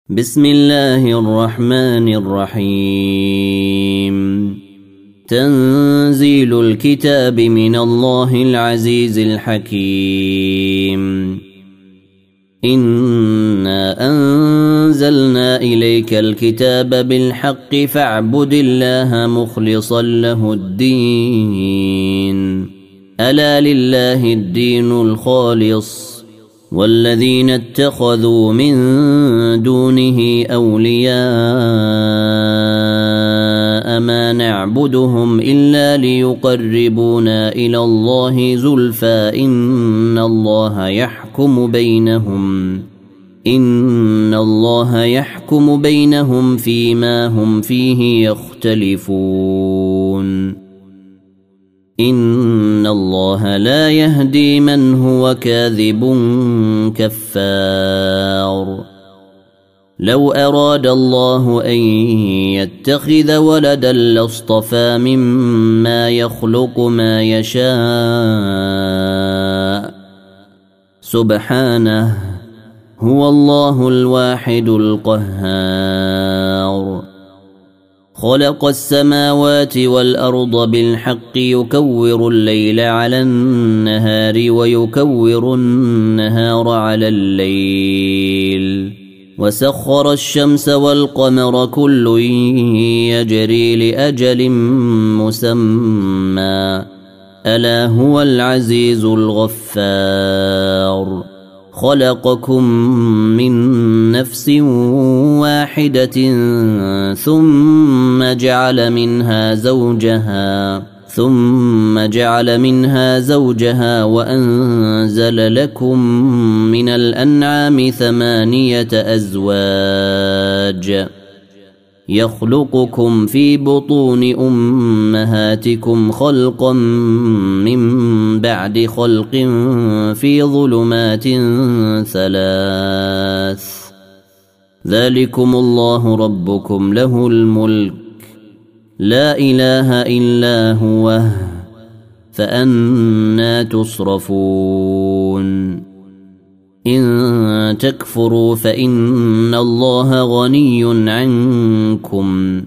بسم الله الرحمن الرحيم. تنزيل الكتاب من الله العزيز الحكيم. إنا أنزلنا إليك الكتاب بالحق فاعبد الله مخلصا له الدين. ألا لله الدين الخالص والذين اتخذوا من دونه أولياء ما نعبدهم إلا ليقربونا إلى الله زلفى إن الله يحكم بينهم فيما هم فيه يختلفون. إن الله لا يهدي من هو كاذب كفار. لو أراد الله أن يتخذ ولدا لاصطفى مما يخلق ما يشاء سبحانه هو الله الواحد القهار. خلق السماوات والأرض بالحق يكور الليل على النهار ويكور النهار على الليل وسخر الشمس والقمر كل يجري لأجل مسمى ألا هو العزيز الغفار. خلقكم من نفس واحدة ثم جعل منها زوجها وأنزل لكم من الأنعام 8 أزواج يخلقكم في بطون أمهاتكم خلقا من بعد خلق في ظلمات 3 ذلكم الله ربكم له الملك لا إله إلا هو فأنى تصرفون. إن تكفروا فإن الله غني عنكم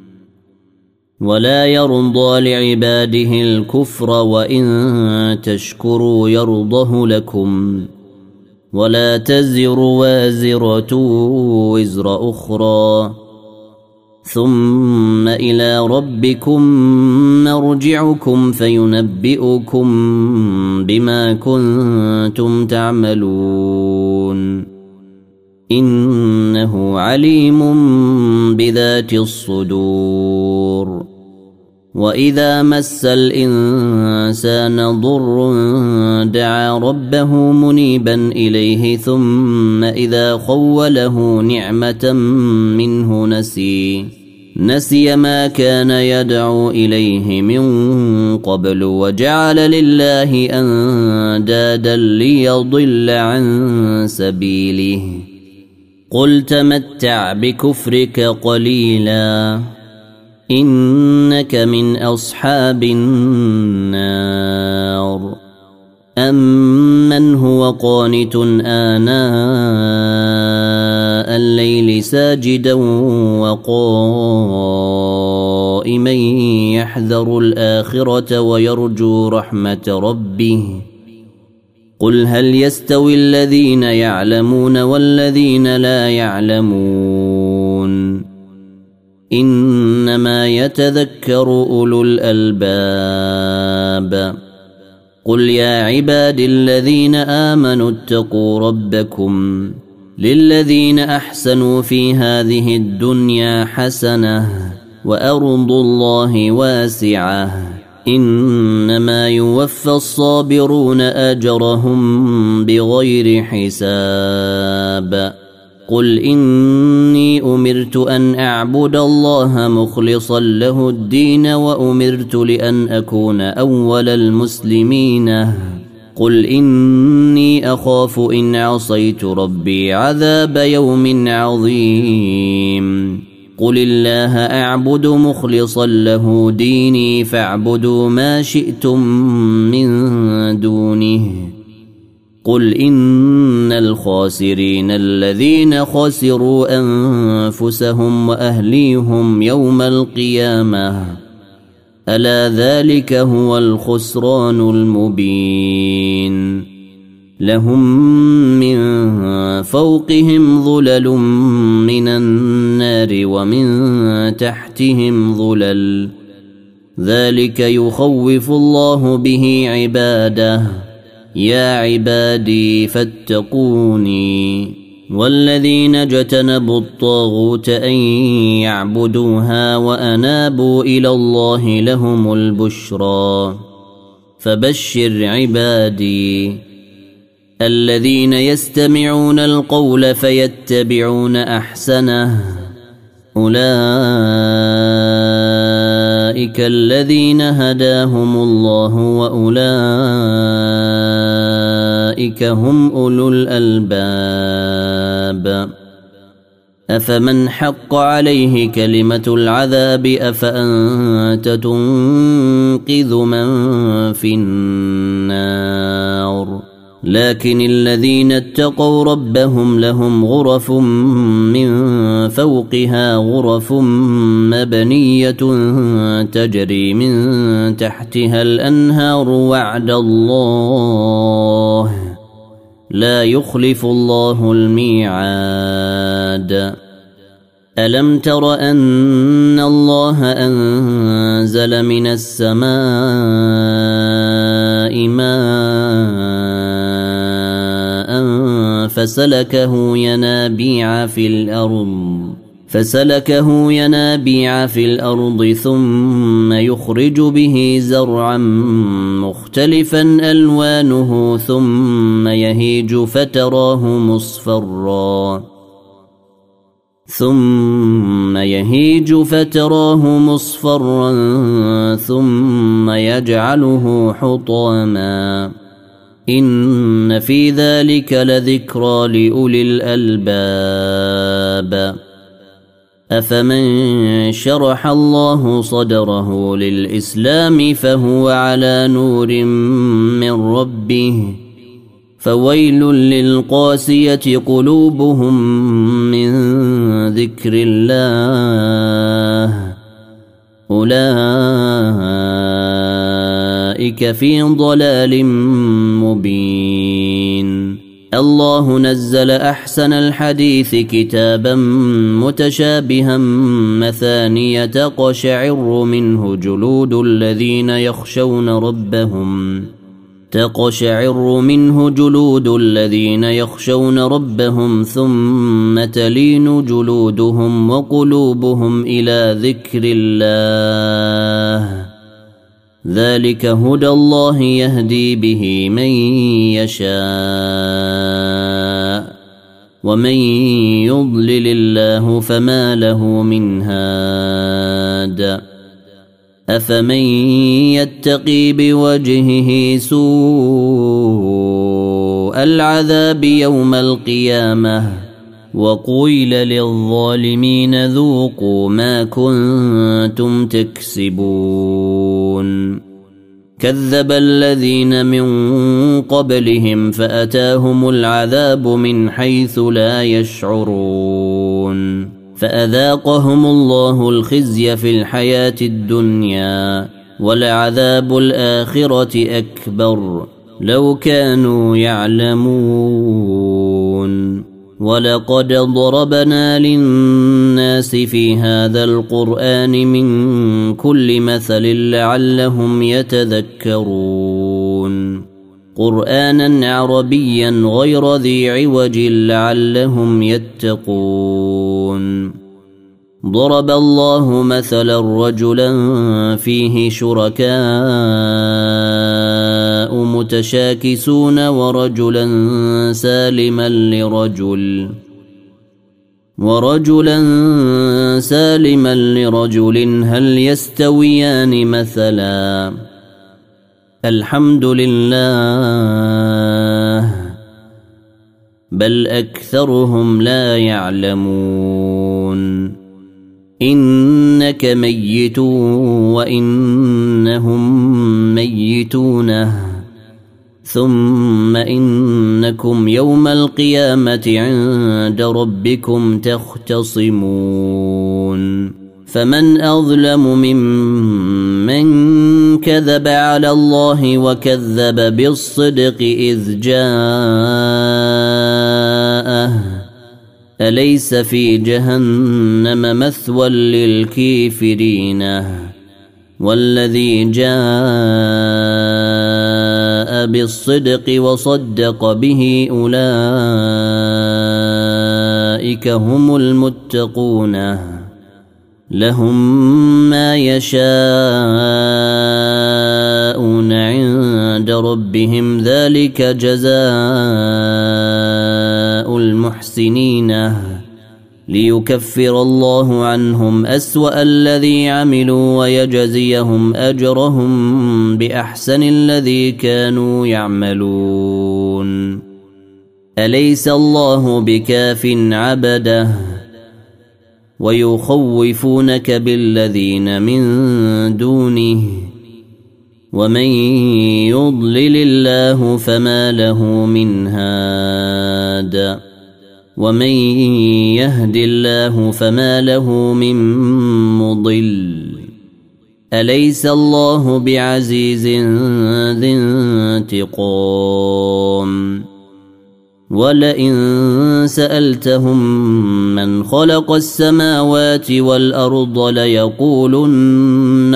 ولا يرضى لعباده الكفر وإن تشكروا يرضه لكم ولا تزر وازرة وزر أخرى ثم إلى ربكم مرجعكم فينبئكم بما كنتم تعملون. إنه عليم بذات الصدور. وإذا مس الإنسان ضر دعا ربه منيبا إليه ثم إذا خوله نعمة منه نسي ما كان يدعو إليه من قبل وجعل لله أندادا ليضل عن سبيله. قل تمتع بكفرك قليلا إنك من أصحاب النار. أمن هو قانت آناء الليل ساجدا وقائما يحذر الآخرة ويرجو رحمة ربه. قل هل يستوي الذين يعلمون والذين لا يعلمون إنما يتذكر أولو الألباب. قل يا عباد الذين آمنوا اتقوا ربكم للذين أحسنوا في هذه الدنيا حسنة وأرض الله واسعة إنما يوفى الصابرون أجرهم بغير حساب. قل إني أمرت أن أعبد الله مخلصا له الدين وأمرت لأن أكون أول المسلمين. قل إني أخاف إن عصيت ربي عذاب يوم عظيم. قل الله أعبد مخلصا له ديني فاعبدوا ما شئتم من دونه قل إن الخاسرين الذين خسروا أنفسهم وأهليهم يوم القيامة ألا ذلك هو الخسران المبين لهم من فوقهم ظلل من النار ومن تحتهم ظلل ذلك يخوف الله به عباده يا عبادي فاتقوني والذين اجتنبوا الطاغوت أن يعبدوها وأنابوا إلى الله لهم البشرى فبشر عبادي الذين يستمعون القول فيتبعون أحسنه أولئك الذين هداهم الله وأولئك هم أولو الألباب أفمن حق عليه كلمة العذاب أفأنت تنقذ من في النار لكن الذين اتقوا ربهم لهم غرف من فوقها غرف مبنية تجري من تحتها الأنهار وعد الله لا يخلف الله الميعاد ألم تر أن الله أنزل من السماء ماء فسلكه ينابيع في الأرض ثم يخرج به زرعا مختلفا ألوانه ثم يهيج فتراه مصفرا ثم يجعله حطاما إن في ذلك لذكرى لأولي الألباب أفمن شرح الله صدره للإسلام فهو على نور من ربه فويل للقاسية قلوبهم من ذكر الله أولئك في ضلال مبين الله نزل أحسن الحديث كتابا متشابها مثانية تقشعر منه جلود الذين يخشون ربهم ثم تلين جلودهم وقلوبهم إلى ذكر الله ذلك هدى الله يهدي به من يشاء ومن يضلل الله فما له من هاد أفمن يتقي بوجهه سوء العذاب يوم القيامة وقيل للظالمين ذوقوا ما كنتم تكسبون كذب الذين من قبلهم فأتاهم العذاب من حيث لا يشعرون فأذاقهم الله الخزي في الحياة الدنيا ولعذاب الآخرة أكبر لو كانوا يعلمون ولقد ضربنا للناس في هذا القرآن من كل مثل لعلهم يتذكرون قرآنا عربيا غير ذي عوج لعلهم يتقون ضرب الله مثلا رجلا فيه شركاء متشاكسون ورجلا سالما لرجل هل يستويان مثلا الحمد لله بل أكثرهم لا يعلمون إنك ميت وإنهم ميتون ثم إنكم يوم القيامة عند ربكم تختصمون فمن أظلم ممن كذب على الله وكذب بالصدق إذ جاءه أليس في جهنم مثوى للكافرين والذي جاء بالصدق وصدق به أولئك هم المتقون لهم ما يشاءون عند ربهم ذلك جزاء المحسنين ليكفر الله عنهم أسوأ الذي عملوا ويجزيهم أجرهم بأحسن الذي كانوا يعملون أليس الله بكاف عبده ويخوفونك بالذين من دونه ومن يضلل الله فما له من هاد ومن يهد الله فما له من مضل أليس الله بعزيز ذي انتقام ولئن سألتهم من خلق السماوات والأرض ليقولن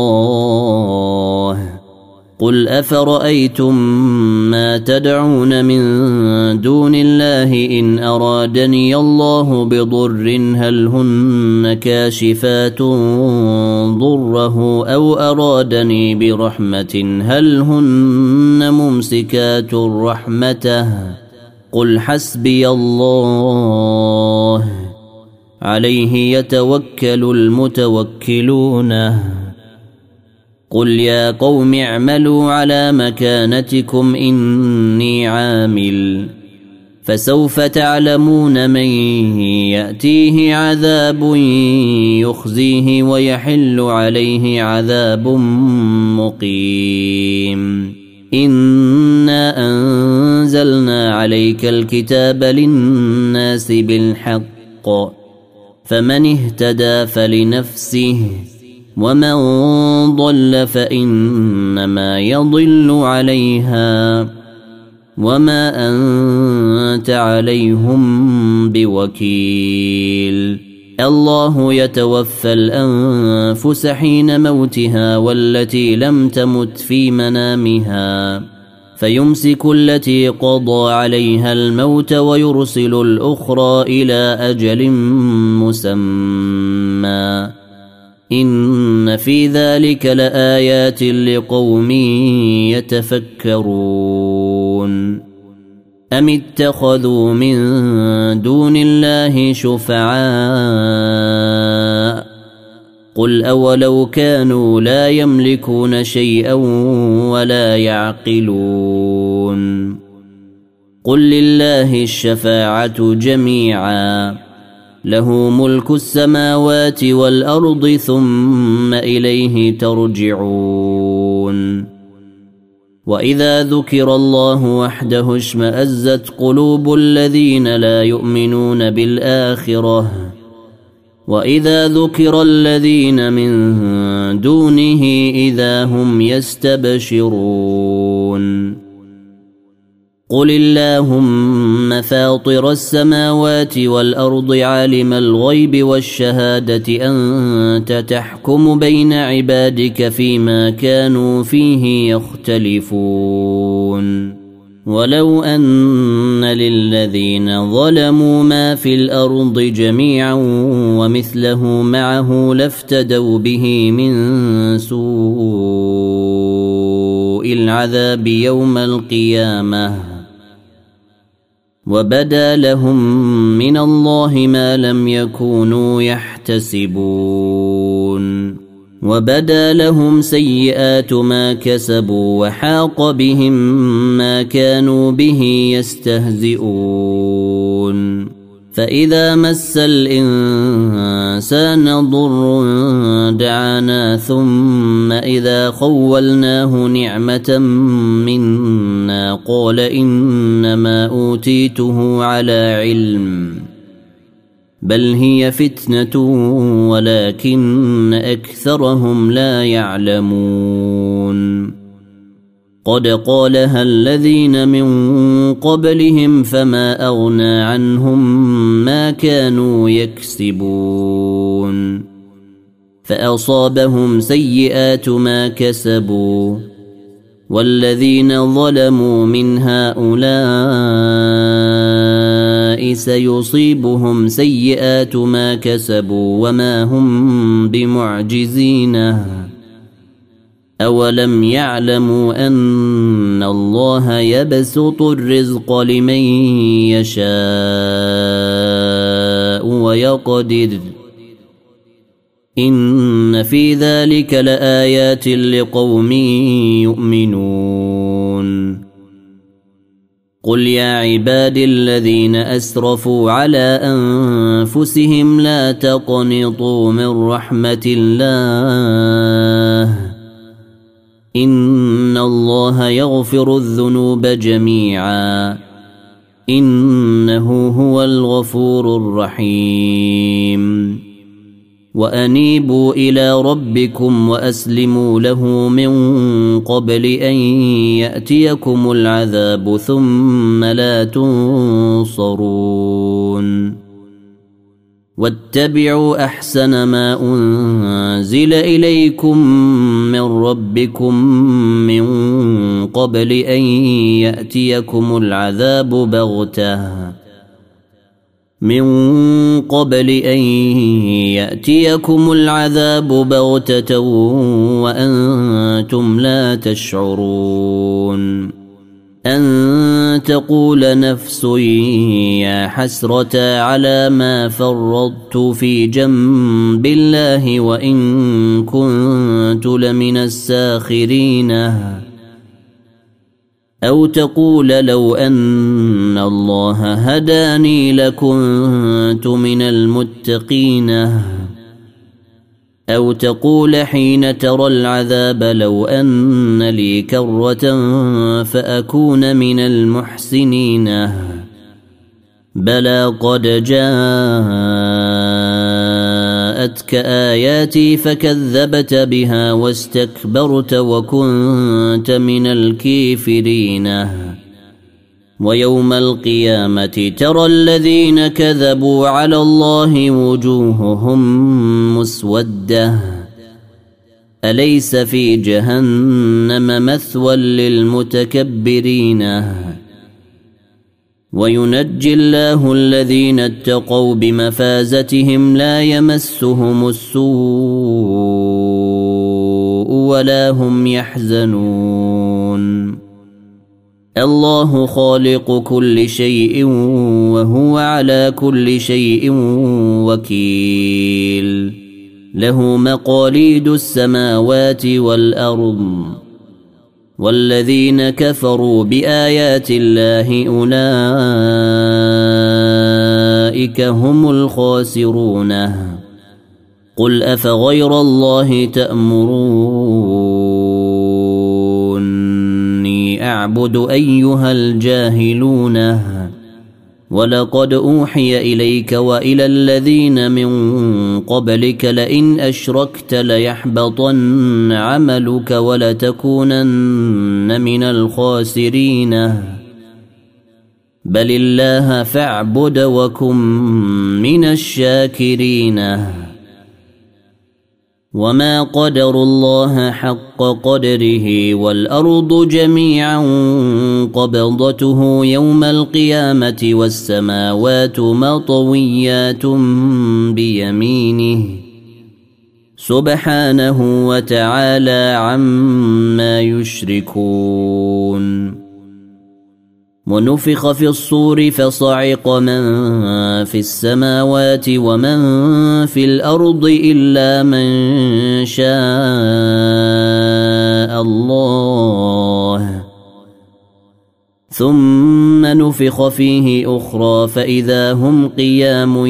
الله قل أفرأيتم ما تدعون من دون الله إن أرادني الله بضر هل هن كاشفات ضره أو أرادني برحمة هل هن ممسكات رحمته قل حسبي الله عليه يتوكل المتوكلون قل يا قوم اعملوا على مكانتكم إني عامل فسوف تعلمون من يأتيه عذاب يخزيه ويحل عليه عذاب مقيم إنا أنزلنا عليك الكتاب للناس بالحق فمن اهتدى فلنفسه ومن ضل فإنما يضل عليها وما أنت عليهم بوكيل الله يتوفى الأنفس حين موتها والتي لم تمت في منامها فيمسك التي قضى عليها الموت ويرسل الأخرى إلى أجل مسمى إن في ذلك لآيات لقوم يتفكرون أم اتخذوا من دون الله شفعاء قل أولو كانوا لا يملكون شيئا ولا يعقلون قل لله الشفاعة جميعا له ملك السماوات والأرض ثم إليه ترجعون وإذا ذكر الله وحده اشمأزت قلوب الذين لا يؤمنون بالآخرة وإذا ذكر الذين من دونه إذا هم يستبشرون قل اللهم فاطر السماوات والأرض عالم الغيب والشهادة أنت تحكم بين عبادك فيما كانوا فيه يختلفون ولو أن للذين ظلموا ما في الأرض جميعا ومثله معه لافتدوا به من سوء العذاب يوم القيامة وبدا لهم من الله ما لم يكونوا يحتسبون وبدا لهم سيئات ما كسبوا وحاق بهم ما كانوا به يستهزئون فإذا مس الإنسان ضر دعانا ثم إذا خولناه نعمة منا قال إنما أوتيته على علم بل هي فتنة ولكن أكثرهم لا يعلمون قد قالها الذين من قبلهم فما أغنى عنهم ما كانوا يكسبون فأصابهم سيئات ما كسبوا والذين ظلموا من هؤلاء سيصيبهم سيئات ما كسبوا وما هم بمعجزين أولم يعلموا أن الله يبسط الرزق لمن يشاء ويقدر إن في ذلك لآيات لقوم يؤمنون قل يا عبادي الذين أسرفوا على أنفسهم لا تقنطوا من رحمة الله إن الله يغفر الذنوب جميعا إنه هو الغفور الرحيم وأنيبوا إلى ربكم وأسلموا له من قبل أن يأتيكم العذاب ثم لا تنصرون واتبعوا أحسن ما أنزل إليكم من ربكم من قبل أن يأتيكم العذاب بغتة وأنتم لا تشعرون أن تقول نفس يا حسرة على ما فرطت في جنب الله وإن كنت لمن الساخرين أو تقول لو أن الله هداني لكنت من المتقين أو تقول حين ترى العذاب لو أن لي كرة فأكون من المحسنين بلى قد جاءتك آياتي فكذبت بها واستكبرت وكنت من الكافرين ويوم القيامة ترى الذين كذبوا على الله وجوههم مسودة أليس في جهنم مثوى للمتكبرين وينجي الله الذين اتقوا بمفازتهم لا يمسهم السوء ولا هم يحزنون الله خالق كل شيء وهو على كل شيء وكيل له مقاليد السماوات والأرض والذين كفروا بآيات الله أولئك هم الخاسرون قل أفغير الله تأمروني أعبد أيها الجاهلون ولقد أوحي إليك وإلى الذين من قبلك لئن أشركت ليحبطن عملك ولتكونن من الخاسرين بل الله فاعبد وكن من الشاكرين وما قدروا الله حق قدره والأرض جميعا قبضته يوم القيامة والسماوات مطويات بيمينه سبحانه وتعالى عما يشركون ونفخ في الصور فصعق من في السماوات ومن في الأرض إلا من شاء الله ثم نفخ فيه أخرى فإذا هم قيام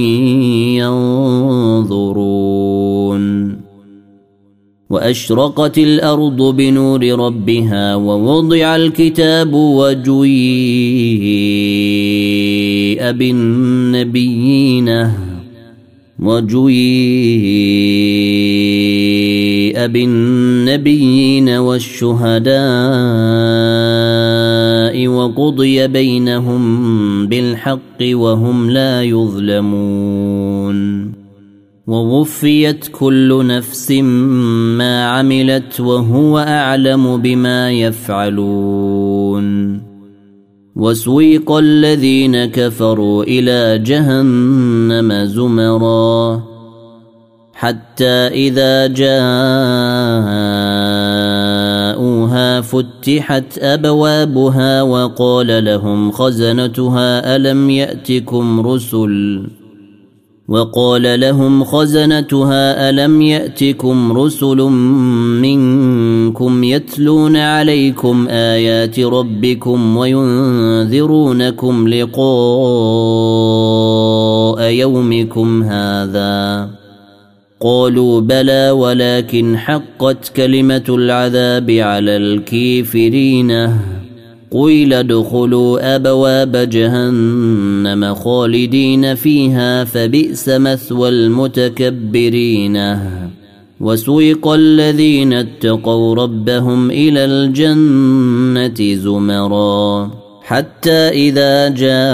ينظرون وأشرقت الأرض بنور ربها ووضع الكتاب وجيء بالنبيين والشهداء وقضي بينهم بالحق وهم لا يظلمون ووفيت كل نفس ما عملت وهو أعلم بما يفعلون وسويق الذين كفروا إلى جهنم زمرا حتى إذا جاءوها فتحت أبوابها وقال لهم خزنتها ألم يأتكم رسل منكم يتلون عليكم آيات ربكم وينذرونكم لقاء يومكم هذا قالوا بلى ولكن حقت كلمة العذاب على الكافرين قيل ادخلوا أبواب جهنم خالدين فيها فبئس مثوى المتكبرين وسوق الذين اتقوا ربهم إلى الجنة زمرا حتى إذا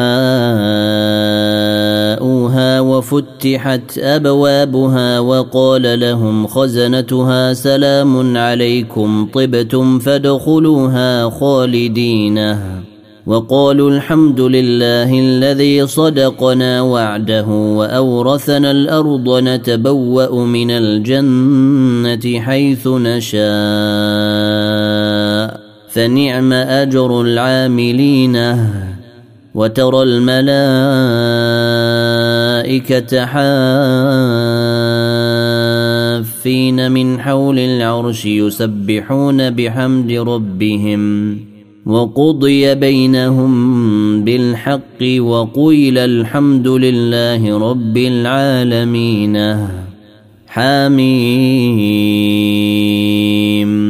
جاءوها وفتحت أبوابها وقال لهم خزنتها سلام عليكم طبتم فادخلوها خالدين وقالوا الحمد لله الذي صدقنا وعده وأورثنا الأرض نتبوأ من الجنة حيث نشاء فنعم أجر العاملين وترى الملائكة حافين من حول العرش يسبحون بحمد ربهم وقضي بينهم بالحق وقيل الحمد لله رب العالمين حميم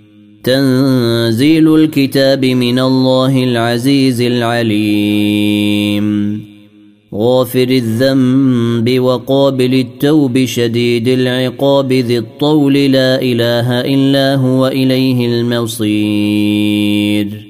تنزيل الكتاب من الله العزيز العليم غافر الذنب وقابل التوب شديد العقاب ذي الطول لا إله إلا هو إليه المصير